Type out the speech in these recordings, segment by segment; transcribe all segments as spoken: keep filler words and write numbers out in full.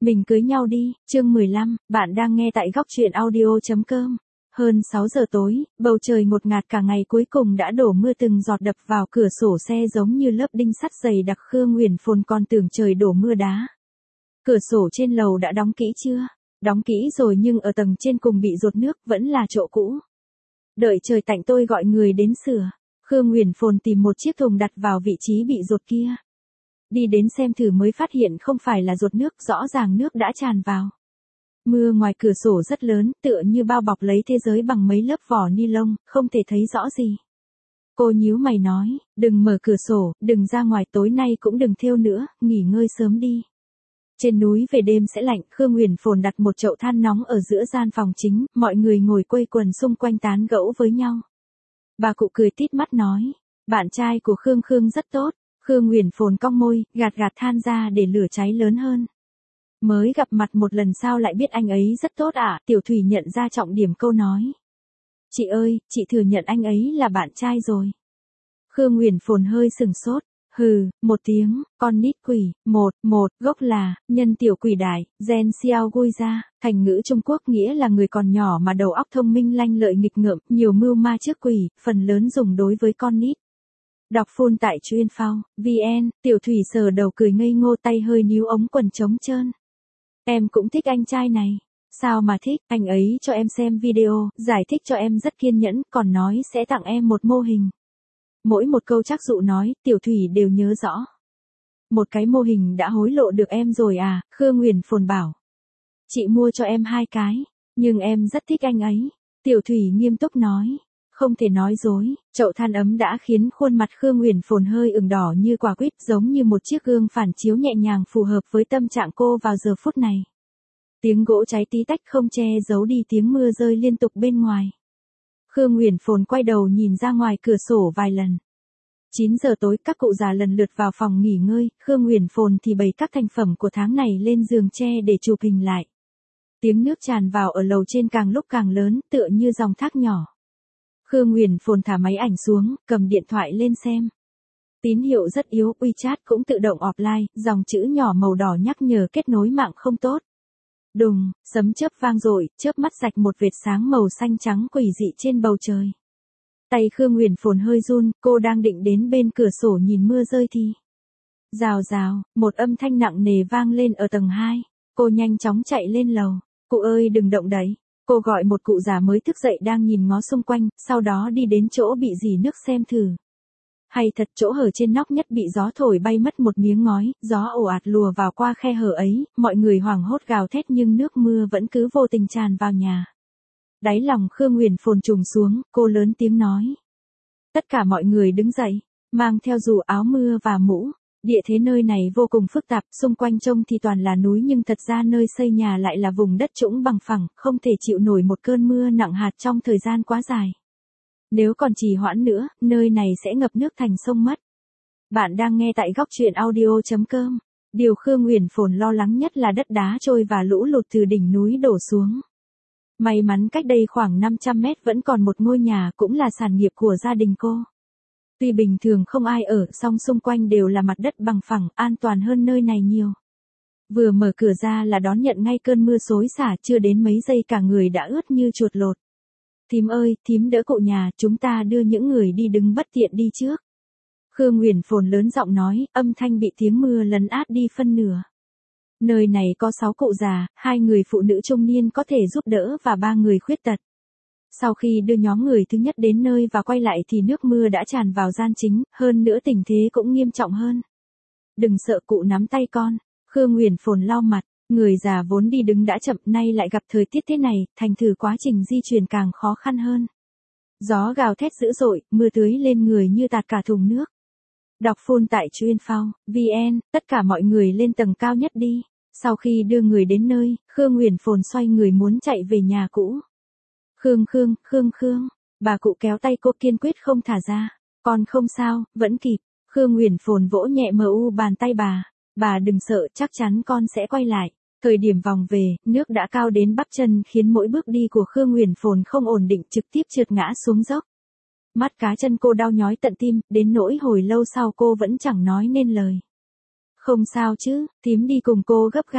Mình cưới nhau đi, chương mười lăm, bạn đang nghe tại góc truyện audio.com. Hơn sáu giờ tối, bầu trời ngột ngạt cả ngày cuối cùng đã đổ mưa từng giọt đập vào cửa sổ xe giống như lớp đinh sắt dày đặc. Khương Nguyền Phồn còn tưởng trời đổ mưa đá. Cửa sổ trên lầu đã đóng kỹ chưa? Đóng kỹ rồi nhưng ở tầng trên cùng bị dột nước, vẫn là chỗ cũ. Đợi trời tạnh tôi gọi người đến sửa. Khương Nguyền Phồn tìm một chiếc thùng đặt vào vị trí bị dột kia. Đi đến xem thử mới phát hiện không phải là dột nước, rõ ràng nước đã tràn vào. Mưa ngoài cửa sổ rất lớn, tựa như bao bọc lấy thế giới bằng mấy lớp vỏ ni lông, không thể thấy rõ gì. Cô nhíu mày nói, đừng mở cửa sổ, đừng ra ngoài, tối nay cũng đừng thêu nữa, nghỉ ngơi sớm đi. Trên núi về đêm sẽ lạnh. Khương Nguyền Phồn đặt một chậu than nóng ở giữa gian phòng chính, mọi người ngồi quây quần xung quanh tán gẫu với nhau. Bà cụ cười tít mắt nói, bạn trai của Khương Khương rất tốt. Khương Nguyền Phồn cong môi, gạt gạt than ra để lửa cháy lớn hơn. Mới gặp mặt một lần sao lại biết anh ấy rất tốt ạ? À? Tiểu Thủy nhận ra trọng điểm câu nói. Chị ơi, chị thừa nhận anh ấy là bạn trai rồi. Khương Nguyền Phồn hơi sừng sốt. Hừ, một tiếng, con nít quỷ, một, một, gốc là, nhân tiểu quỷ đại, gen xiao gui ra, thành ngữ Trung Quốc nghĩa là người còn nhỏ mà đầu óc thông minh lanh lợi nghịch ngợm, nhiều mưu ma trước quỷ, phần lớn dùng đối với con nít. Đọc full tại chuyên phao, vn, Tiểu Thủy sờ đầu cười ngây ngô, tay hơi níu ống quần trống trơn. Em cũng thích anh trai này. Sao mà thích, anh ấy cho em xem video, giải thích cho em rất kiên nhẫn, còn nói sẽ tặng em một mô hình. Mỗi một câu trắc dụ nói, Tiểu Thủy đều nhớ rõ. Một cái mô hình đã hối lộ được em rồi à? Khương Nguyền Phồn bảo. Chị mua cho em hai cái, nhưng em rất thích anh ấy. Tiểu Thủy nghiêm túc nói. Không thể nói dối, chậu than ấm đã khiến khuôn mặt Khương Nguyền Phồn hơi ửng đỏ như quả quýt, giống như một chiếc gương phản chiếu nhẹ nhàng phù hợp với tâm trạng cô vào giờ phút này. Tiếng gỗ cháy tí tách không che giấu đi tiếng mưa rơi liên tục bên ngoài. Khương Nguyền Phồn quay đầu nhìn ra ngoài cửa sổ vài lần. chín giờ tối, các cụ già lần lượt vào phòng nghỉ ngơi, Khương Nguyền Phồn thì bày các thành phẩm của tháng này lên giường tre để chụp hình lại. Tiếng nước tràn vào ở lầu trên càng lúc càng lớn, tựa như dòng thác nhỏ. Khương Nguyền Phồn thả máy ảnh xuống, cầm điện thoại lên xem. Tín hiệu rất yếu, WeChat cũng tự động offline, dòng chữ nhỏ màu đỏ nhắc nhở kết nối mạng không tốt. Đùng, sấm chớp vang dội, chớp mắt rạch một vệt sáng màu xanh trắng quỷ dị trên bầu trời. Tay Khương Nguyền Phồn hơi run, cô đang định đến bên cửa sổ nhìn mưa rơi thì. Rào rào, một âm thanh nặng nề vang lên ở tầng hai. Cô nhanh chóng chạy lên lầu. Cụ ơi đừng động đậy. Cô gọi một cụ già mới thức dậy đang nhìn ngó xung quanh, sau đó đi đến chỗ bị rỉ nước xem thử. Hay thật, chỗ hở trên nóc nhất bị gió thổi bay mất một miếng ngói, gió ồ ạt lùa vào qua khe hở ấy, mọi người hoảng hốt gào thét nhưng nước mưa vẫn cứ vô tình tràn vào nhà. Đáy lòng Khương Nguyền Phồn trùng xuống, cô lớn tiếng nói. Tất cả mọi người đứng dậy, mang theo dù áo mưa và mũ. Địa thế nơi này vô cùng phức tạp, xung quanh trông thì toàn là núi nhưng thật ra nơi xây nhà lại là vùng đất trũng bằng phẳng, không thể chịu nổi một cơn mưa nặng hạt trong thời gian quá dài. Nếu còn trì hoãn nữa, nơi này sẽ ngập nước thành sông mất. Bạn đang nghe tại góc truyện audio.com. Điều Khương Nguyền Phồn lo lắng nhất là đất đá trôi và lũ lụt từ đỉnh núi đổ xuống. May mắn cách đây khoảng năm trăm mét vẫn còn một ngôi nhà, cũng là sản nghiệp của gia đình cô. Tuy bình thường không ai ở, song xung quanh đều là mặt đất bằng phẳng, an toàn hơn nơi này nhiều. Vừa mở cửa ra là đón nhận ngay cơn mưa xối xả, chưa đến mấy giây cả người đã ướt như chuột lột. Thím ơi, thím đỡ cụ nhà, chúng ta đưa những người đi đứng bất tiện đi trước. Khương Nguyền Phồn lớn giọng nói, âm thanh bị tiếng mưa lấn át đi phân nửa. Nơi này có sáu cụ già, hai người phụ nữ trung niên có thể giúp đỡ và ba người khuyết tật. Sau khi đưa nhóm người thứ nhất đến nơi và quay lại thì nước mưa đã tràn vào gian chính, hơn nữa tình thế cũng nghiêm trọng hơn. Đừng sợ, cụ nắm tay con. Khương Nguyền Phồn lau mặt, người già vốn đi đứng đã chậm, nay lại gặp thời tiết thế này, thành thử quá trình di chuyển càng khó khăn hơn. Gió gào thét dữ dội, mưa tưới lên người như tạt cả thùng nước. Đọc full tại chuyên phao, vn, tất cả mọi người lên tầng cao nhất đi. Sau khi đưa người đến nơi, Khương Nguyền Phồn xoay người muốn chạy về nhà cũ. Khương Khương, Khương Khương, bà cụ kéo tay cô kiên quyết không thả ra. Con không sao, vẫn kịp. Khương Nguyền Phồn vỗ nhẹ mờ u bàn tay bà. Bà đừng sợ, chắc chắn con sẽ quay lại. Thời điểm vòng về, nước đã cao đến bắp chân khiến mỗi bước đi của Khương Nguyền Phồn không ổn định, trực tiếp trượt ngã xuống dốc. Mắt cá chân cô đau nhói tận tim, đến nỗi hồi lâu sau cô vẫn chẳng nói nên lời. Không sao chứ, thím đi cùng cô gấp gáp.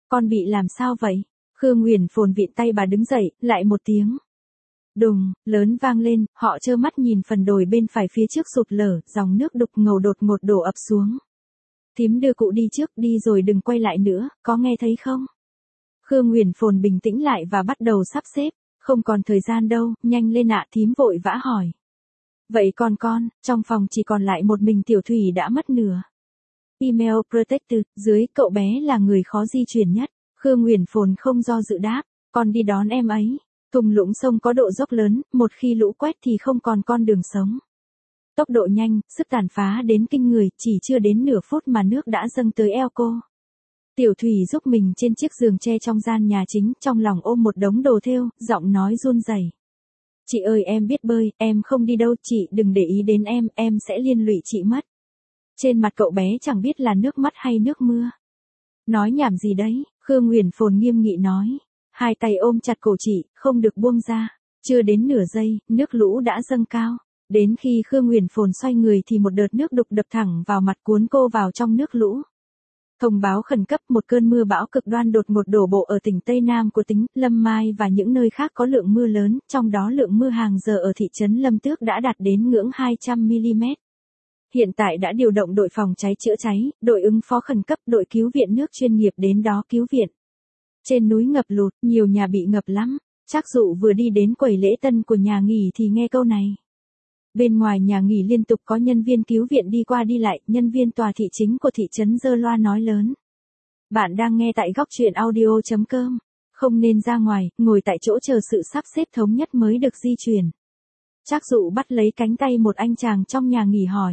Con bị làm sao vậy? Khương Nguyền phồn vịn tay bà đứng dậy, lại một tiếng. Đùng, lớn vang lên, họ trơ mắt nhìn phần đồi bên phải phía trước sụt lở, dòng nước đục ngầu đột ngột đổ ập xuống. Thím đưa cụ đi trước đi rồi đừng quay lại nữa, có nghe thấy không? Khương Nguyền phồn bình tĩnh lại và bắt đầu sắp xếp, không còn thời gian đâu, nhanh lên ạ, thím vội vã hỏi. Vậy còn con, trong phòng chỉ còn lại một mình Tiểu Thủy đã mất nửa. Email Protected, dưới cậu bé là người khó di chuyển nhất. Khương Nguyền phồn không do dự đáp, con đi đón em ấy. Thung lũng sông có độ dốc lớn, một khi lũ quét thì không còn con đường sống. Tốc độ nhanh, sức tàn phá đến kinh người, chỉ chưa đến nửa phút mà nước đã dâng tới eo cô. Tiểu Thủy giúp mình trên chiếc giường tre trong gian nhà chính, trong lòng ôm một đống đồ thêu, giọng nói run rẩy. Chị ơi em biết bơi, em không đi đâu, chị đừng để ý đến em, em sẽ liên lụy chị mất. Trên mặt cậu bé chẳng biết là nước mắt hay nước mưa. Nói nhảm gì đấy, Khương Nguyền phồn nghiêm nghị nói. Hai tay ôm chặt cổ chị, không được buông ra. Chưa đến nửa giây, nước lũ đã dâng cao. Đến khi Khương Nguyền phồn xoay người thì một đợt nước đục đập thẳng vào mặt cuốn cô vào trong nước lũ. Thông báo khẩn cấp, một cơn mưa bão cực đoan đột ngột đổ bộ ở tỉnh Tây Nam của tỉnh Lâm Mai và những nơi khác có lượng mưa lớn, trong đó lượng mưa hàng giờ ở thị trấn Lâm Tước đã đạt đến ngưỡng hai trăm mi-li-mét. Hiện tại đã điều động đội phòng cháy chữa cháy, đội ứng phó khẩn cấp, đội cứu viện nước chuyên nghiệp đến đó cứu viện. Trên núi ngập lụt, nhiều nhà bị ngập lắm. Trác Dụ vừa đi đến quầy lễ tân của nhà nghỉ thì nghe câu này. Bên ngoài nhà nghỉ liên tục có nhân viên cứu viện đi qua đi lại, nhân viên tòa thị chính của thị trấn giơ loa nói lớn. Bạn đang nghe tại góc truyện audio chấm com. Không nên ra ngoài, ngồi tại chỗ chờ sự sắp xếp thống nhất mới được di chuyển. Trác Dụ bắt lấy cánh tay một anh chàng trong nhà nghỉ hỏi.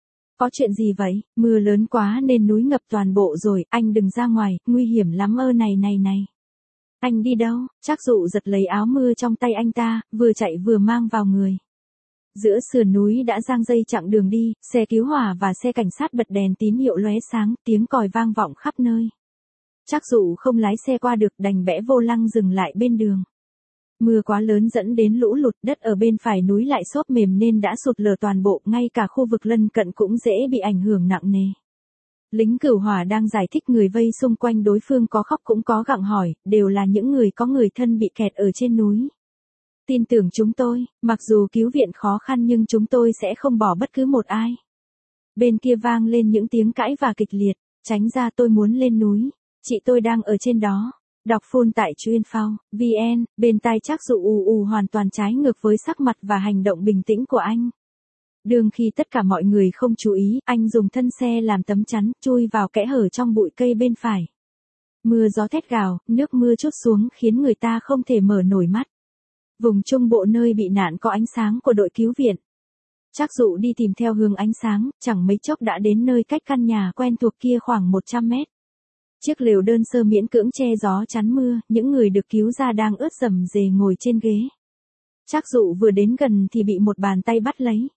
Có chuyện gì vậy, mưa lớn quá nên núi ngập toàn bộ rồi, anh đừng ra ngoài, nguy hiểm lắm ơ này này này. Anh đi đâu? Trác Dụ giật lấy áo mưa trong tay anh ta, vừa chạy vừa mang vào người. Giữa sườn núi đã giang dây chặng đường đi, xe cứu hỏa và xe cảnh sát bật đèn tín hiệu lóe sáng, tiếng còi vang vọng khắp nơi. Trác Dụ không lái xe qua được, đành bẽ vô lăng dừng lại bên đường. Mưa quá lớn dẫn đến lũ lụt, đất ở bên phải núi lại xốp mềm nên đã sụt lở toàn bộ, ngay cả khu vực lân cận cũng dễ bị ảnh hưởng nặng nề. Lính cứu hỏa đang giải thích, người vây xung quanh đối phương có khóc cũng có gặng hỏi, đều là những người có người thân bị kẹt ở trên núi. Tin tưởng chúng tôi, mặc dù cứu viện khó khăn nhưng chúng tôi sẽ không bỏ bất cứ một ai. Bên kia vang lên những tiếng cãi và kịch liệt, tránh ra tôi muốn lên núi, chị tôi đang ở trên đó. Đọc full tại chuyên.phao, vn, bên tai Trác Dụ ù ù hoàn toàn trái ngược với sắc mặt và hành động bình tĩnh của anh. Đường khi tất cả mọi người không chú ý, anh dùng thân xe làm tấm chắn, chui vào kẽ hở trong bụi cây bên phải. Mưa gió thét gào, nước mưa trút xuống khiến người ta không thể mở nổi mắt. Vùng trung bộ nơi bị nạn có ánh sáng của đội cứu viện. Trác Dụ đi tìm theo hướng ánh sáng, chẳng mấy chốc đã đến nơi cách căn nhà quen thuộc kia khoảng một trăm mét. Chiếc lều đơn sơ miễn cưỡng che gió chắn mưa, những người được cứu ra đang ướt rầm rề ngồi trên ghế. Trác Dụ vừa đến gần thì bị một bàn tay bắt lấy.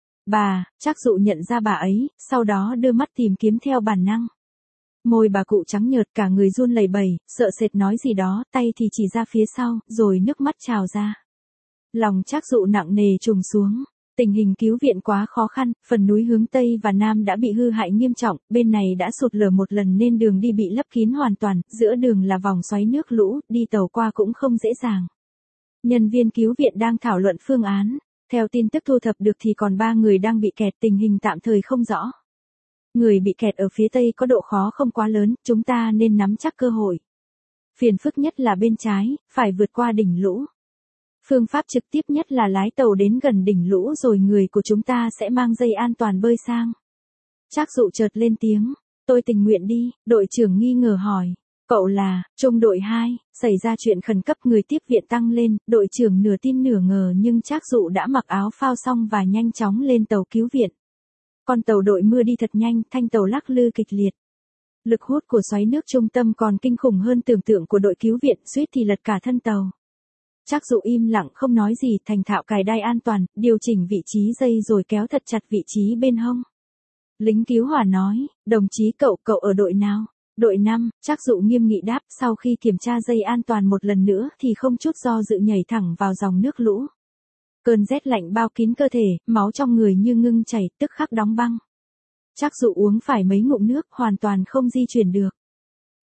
Bà, Trác Dụ nhận ra bà ấy, sau đó đưa mắt tìm kiếm theo bản năng. Môi bà cụ trắng nhợt, cả người run lẩy bẩy, sợ sệt nói gì đó, tay thì chỉ ra phía sau, rồi nước mắt trào ra. Lòng Trác Dụ nặng nề trùng xuống. Tình hình cứu viện quá khó khăn, phần núi hướng Tây và Nam đã bị hư hại nghiêm trọng, bên này đã sụt lở một lần nên đường đi bị lấp kín hoàn toàn, giữa đường là vòng xoáy nước lũ, đi tàu qua cũng không dễ dàng. Nhân viên cứu viện đang thảo luận phương án, theo tin tức thu thập được thì còn ba người đang bị kẹt, tình hình tạm thời không rõ. Người bị kẹt ở phía Tây có độ khó không quá lớn, chúng ta nên nắm chắc cơ hội. Phiền phức nhất là bên trái, phải vượt qua đỉnh lũ. Phương pháp trực tiếp nhất là lái tàu đến gần đỉnh lũ rồi người của chúng ta sẽ mang dây an toàn bơi sang. Trác Dụ chợt lên tiếng, tôi tình nguyện đi, đội trưởng nghi ngờ hỏi, cậu là, trung đội hai, xảy ra chuyện khẩn cấp người tiếp viện tăng lên, đội trưởng nửa tin nửa ngờ nhưng Trác Dụ đã mặc áo phao xong và nhanh chóng lên tàu cứu viện. Con tàu đội mưa đi thật nhanh, thanh tàu lắc lư kịch liệt. Lực hút của xoáy nước trung tâm còn kinh khủng hơn tưởng tượng của đội cứu viện, suýt thì lật cả thân tàu. Trác Dụ im lặng không nói gì, thành thạo cài đai an toàn, điều chỉnh vị trí dây rồi kéo thật chặt vị trí bên hông. Lính cứu hỏa nói, đồng chí cậu, cậu ở đội nào? Đội năm, Trác Dụ nghiêm nghị đáp, sau khi kiểm tra dây an toàn một lần nữa thì không chút do dự nhảy thẳng vào dòng nước lũ. Cơn rét lạnh bao kín cơ thể, máu trong người như ngưng chảy, tức khắc đóng băng. Trác Dụ uống phải mấy ngụm nước, hoàn toàn không di chuyển được.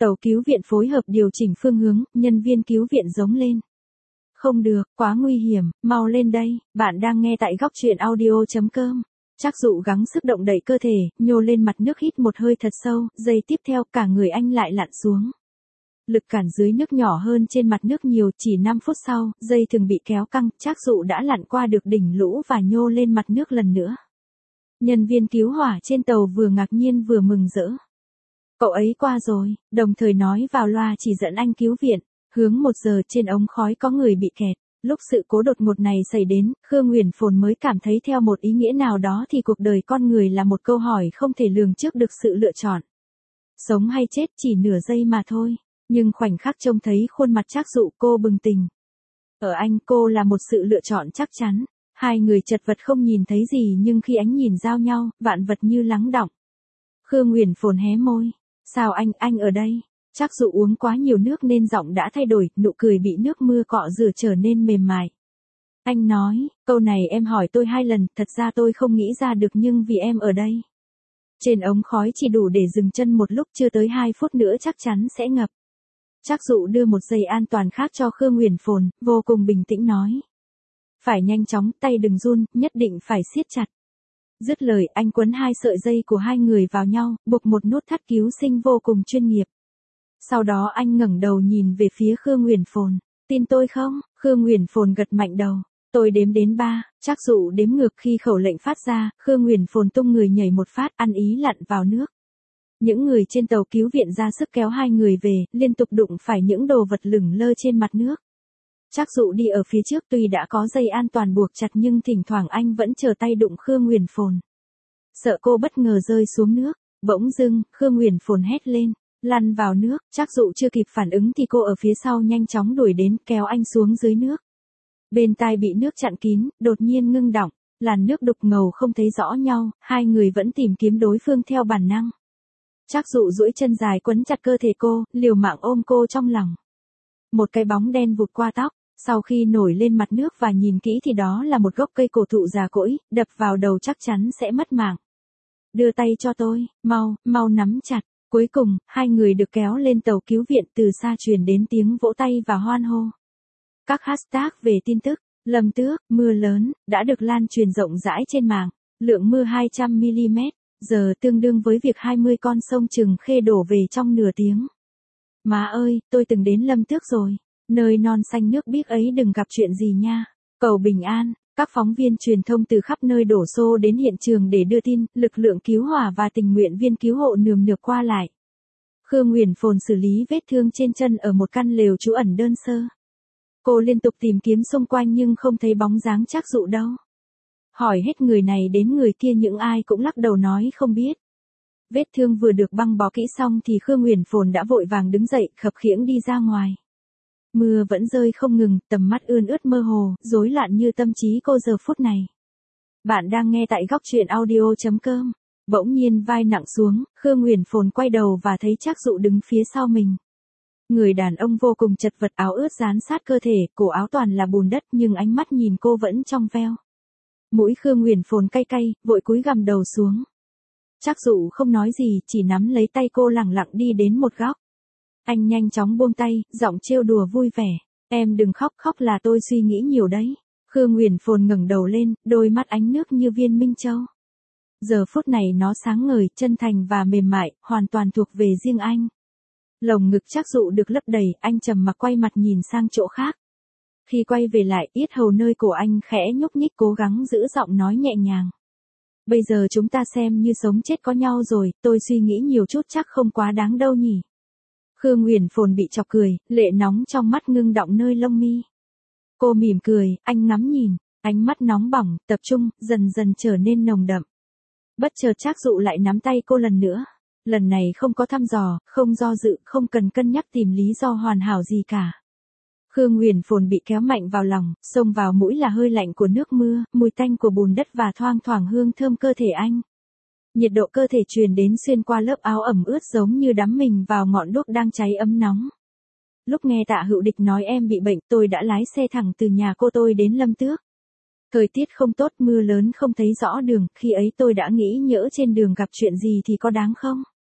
Tàu cứu viện phối hợp điều chỉnh phương hướng, nhân viên cứu viện giống lên. Không được, quá nguy hiểm, mau lên đây, bạn đang nghe tại góc truyện audio.com. Trác Dụ gắng sức động đậy cơ thể, nhô lên mặt nước hít một hơi thật sâu, giây tiếp theo cả người anh lại lặn xuống. Lực cản dưới nước nhỏ hơn trên mặt nước nhiều, chỉ năm phút sau, dây thừng bị kéo căng, Trác Dụ đã lặn qua được đỉnh lũ và nhô lên mặt nước lần nữa. Nhân viên cứu hỏa trên tàu vừa ngạc nhiên vừa mừng rỡ. Cậu ấy qua rồi, đồng thời nói vào loa chỉ dẫn anh cứu viện. Hướng một giờ trên ống khói có người bị kẹt. Lúc sự cố đột ngột này xảy đến, Khương Nguyền Phồn mới cảm thấy theo một ý nghĩa nào đó thì cuộc đời con người là một câu hỏi không thể lường trước được sự lựa chọn. Sống hay chết chỉ nửa giây mà thôi. Nhưng khoảnh khắc trông thấy khuôn mặt Trác Dụ cô bừng tỉnh. Ở anh cô là một sự lựa chọn chắc chắn. Hai người chật vật không nhìn thấy gì nhưng khi ánh nhìn giao nhau, vạn vật như lắng đọng. Khương Nguyền Phồn hé môi. Sao anh, anh ở đây? Trác Dụ uống quá nhiều nước nên giọng đã thay đổi, nụ cười bị nước mưa cọ rửa trở nên mềm mại. Anh nói, câu này em hỏi tôi hai lần, thật ra tôi không nghĩ ra được nhưng vì em ở đây. Trên ống khói chỉ đủ để dừng chân một lúc, chưa tới hai phút nữa chắc chắn sẽ ngập. Trác Dụ đưa một dây an toàn khác cho Khương Nguyền Phồn, vô cùng bình tĩnh nói. Phải nhanh chóng, tay đừng run, nhất định phải siết chặt. Dứt lời, anh quấn hai sợi dây của hai người vào nhau, buộc một nút thắt cứu sinh vô cùng chuyên nghiệp. Sau đó anh ngẩng đầu nhìn về phía Khương Nguyền Phồn. Tin tôi không? Khương Nguyền Phồn gật mạnh đầu. Tôi đếm đến ba, Trác Dụ đếm ngược khi khẩu lệnh phát ra, Khương Nguyền Phồn tung người nhảy một phát, ăn ý lặn vào nước. Những người trên tàu cứu viện ra sức kéo hai người về, liên tục đụng phải những đồ vật lửng lơ trên mặt nước. Trác Dụ đi ở phía trước tuy đã có dây an toàn buộc chặt nhưng thỉnh thoảng anh vẫn chờ tay đụng Khương Nguyền Phồn. Sợ cô bất ngờ rơi xuống nước, bỗng dưng, Khương Nguyền Phồn hét lên. Lăn vào nước, Trác Dụ chưa kịp phản ứng thì cô ở phía sau nhanh chóng đuổi đến, kéo anh xuống dưới nước. Bên tai bị nước chặn kín, đột nhiên ngưng đọng, làn nước đục ngầu không thấy rõ nhau, hai người vẫn tìm kiếm đối phương theo bản năng. Trác Dụ duỗi chân dài quấn chặt cơ thể cô, liều mạng ôm cô trong lòng. Một cái bóng đen vụt qua tóc, sau khi nổi lên mặt nước và nhìn kỹ thì đó là một gốc cây cổ thụ già cỗi, đập vào đầu chắc chắn sẽ mất mạng. Đưa tay cho tôi, mau, mau nắm chặt. Cuối cùng, hai người được kéo lên tàu cứu viện, từ xa truyền đến tiếng vỗ tay và hoan hô. Các hashtag về tin tức, Lâm Tước, mưa lớn, đã được lan truyền rộng rãi trên mạng. Lượng mưa hai trăm mi-li-mét, giờ tương đương với việc hai mươi con sông Trừng Khê đổ về trong nửa tiếng. Má ơi, tôi từng đến Lâm Tước rồi. Nơi non xanh nước biếc ấy đừng gặp chuyện gì nha. Cầu bình an. Các phóng viên truyền thông từ khắp nơi đổ xô đến hiện trường để đưa tin, lực lượng cứu hỏa và tình nguyện viên cứu hộ nườm nượp qua lại. Khương Nguyền Phồn xử lý vết thương trên chân ở một căn lều trú ẩn đơn sơ. Cô liên tục tìm kiếm xung quanh nhưng không thấy bóng dáng Trác Dụ đâu. Hỏi hết người này đến người kia những ai cũng lắc đầu nói không biết. Vết thương vừa được băng bó kỹ xong thì Khương Nguyền Phồn đã vội vàng đứng dậy, khập khiễng đi ra ngoài. Mưa vẫn rơi không ngừng, tầm mắt ươn ướt mơ hồ, rối loạn như tâm trí cô giờ phút này. Bạn đang nghe tại góc truyện audio.com. Bỗng nhiên vai nặng xuống, Khương Nguyền Phồn quay đầu và thấy Trác Dụ đứng phía sau mình. Người đàn ông vô cùng chật vật, áo ướt dán sát cơ thể, cổ áo toàn là bùn đất nhưng ánh mắt nhìn cô vẫn trong veo. Mũi Khương Nguyền Phồn cay cay, vội cúi gằm đầu xuống. Trác Dụ không nói gì, chỉ nắm lấy tay cô lẳng lặng đi đến một góc. Anh nhanh chóng buông tay, giọng trêu đùa vui vẻ. Em đừng khóc, khóc là tôi suy nghĩ nhiều đấy. Khương Nguyền Phồn ngẩng đầu lên, đôi mắt ánh nước như viên minh châu. Giờ phút này nó sáng ngời, chân thành và mềm mại, hoàn toàn thuộc về riêng anh. Lồng ngực Trác Dụ được lấp đầy, anh trầm mặc quay mặt nhìn sang chỗ khác. Khi quay về lại, yết hầu nơi cổ anh khẽ nhúc nhích, cố gắng giữ giọng nói nhẹ nhàng. Bây giờ chúng ta xem như sống chết có nhau rồi, tôi suy nghĩ nhiều chút chắc không quá đáng đâu nhỉ. Khương Nguyền Phồn bị chọc cười, lệ nóng trong mắt ngưng đọng nơi lông mi. Cô mỉm cười, anh ngắm nhìn, ánh mắt nóng bỏng, tập trung, dần dần trở nên nồng đậm. Bất chợt Trác Dụ lại nắm tay cô lần nữa. Lần này không có thăm dò, không do dự, không cần cân nhắc tìm lý do hoàn hảo gì cả. Khương Nguyền Phồn bị kéo mạnh vào lòng, xông vào mũi là hơi lạnh của nước mưa, mùi tanh của bùn đất và thoang thoảng hương thơm cơ thể anh. Nhiệt độ cơ thể truyền đến xuyên qua lớp áo ẩm ướt giống như đắm mình vào ngọn đuốc đang cháy ấm nóng. Lúc nghe Tạ Hữu Địch nói em bị bệnh, tôi đã lái xe thẳng từ nhà cô tôi đến Lâm Tước. Thời tiết không tốt, mưa lớn không thấy rõ đường, khi ấy tôi đã nghĩ nhỡ trên đường gặp chuyện gì thì có đáng không?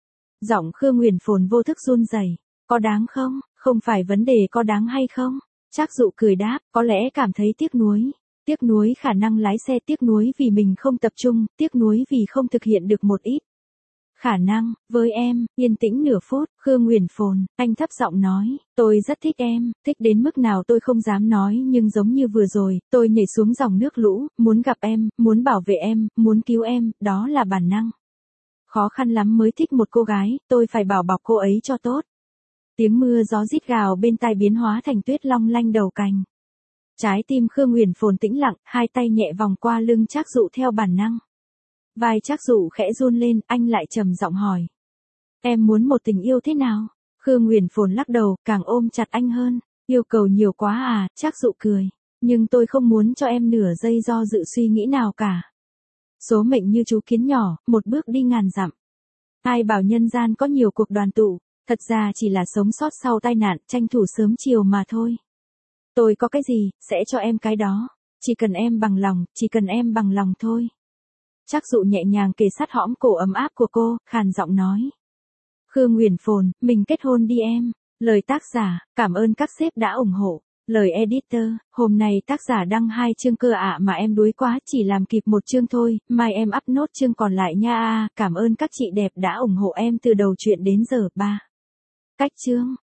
Giọng Khương Nguyền Phồn vô thức run rẩy. Có đáng không? Không phải vấn đề có đáng hay không. Trác Dụ cười đáp, có lẽ cảm thấy tiếc nuối. Tiếc nuối khả năng lái xe, tiếc nuối vì mình không tập trung, tiếc nuối vì không thực hiện được một ít. Khả năng, với em, yên tĩnh nửa phút, Khương Nguyền Phồn, anh thấp giọng nói, tôi rất thích em, thích đến mức nào tôi không dám nói nhưng giống như vừa rồi, tôi nhảy xuống dòng nước lũ, muốn gặp em, muốn bảo vệ em, muốn cứu em, đó là bản năng. Khó khăn lắm mới thích một cô gái, tôi phải bảo bọc cô ấy cho tốt. Tiếng mưa gió rít gào bên tai biến hóa thành tuyết long lanh đầu cành. Trái tim Khương Nguyền Phồn tĩnh lặng, hai tay nhẹ vòng qua lưng Trác Dụ theo bản năng. Vai Trác Dụ khẽ run lên, anh lại trầm giọng hỏi. Em muốn một tình yêu thế nào? Khương Nguyền Phồn lắc đầu, càng ôm chặt anh hơn. Yêu cầu nhiều quá à, Trác Dụ cười. Nhưng tôi không muốn cho em nửa giây do dự suy nghĩ nào cả. Số mệnh như chú kiến nhỏ, một bước đi ngàn dặm. Ai bảo nhân gian có nhiều cuộc đoàn tụ, thật ra chỉ là sống sót sau tai nạn, tranh thủ sớm chiều mà thôi. Tôi có cái gì, sẽ cho em cái đó. Chỉ cần em bằng lòng, chỉ cần em bằng lòng thôi. Trác Dụ nhẹ nhàng kề sát hõm cổ ấm áp của cô, khàn giọng nói. Khương Nguyền Phồn, mình kết hôn đi em. Lời tác giả, cảm ơn các sếp đã ủng hộ. Lời editor, hôm nay tác giả đăng hai chương cơ ạ mà em đuối quá, chỉ làm kịp một chương thôi, mai em up nốt chương còn lại nha a. Cảm ơn các chị đẹp đã ủng hộ em từ đầu chuyện đến giờ. ba. Cách chương.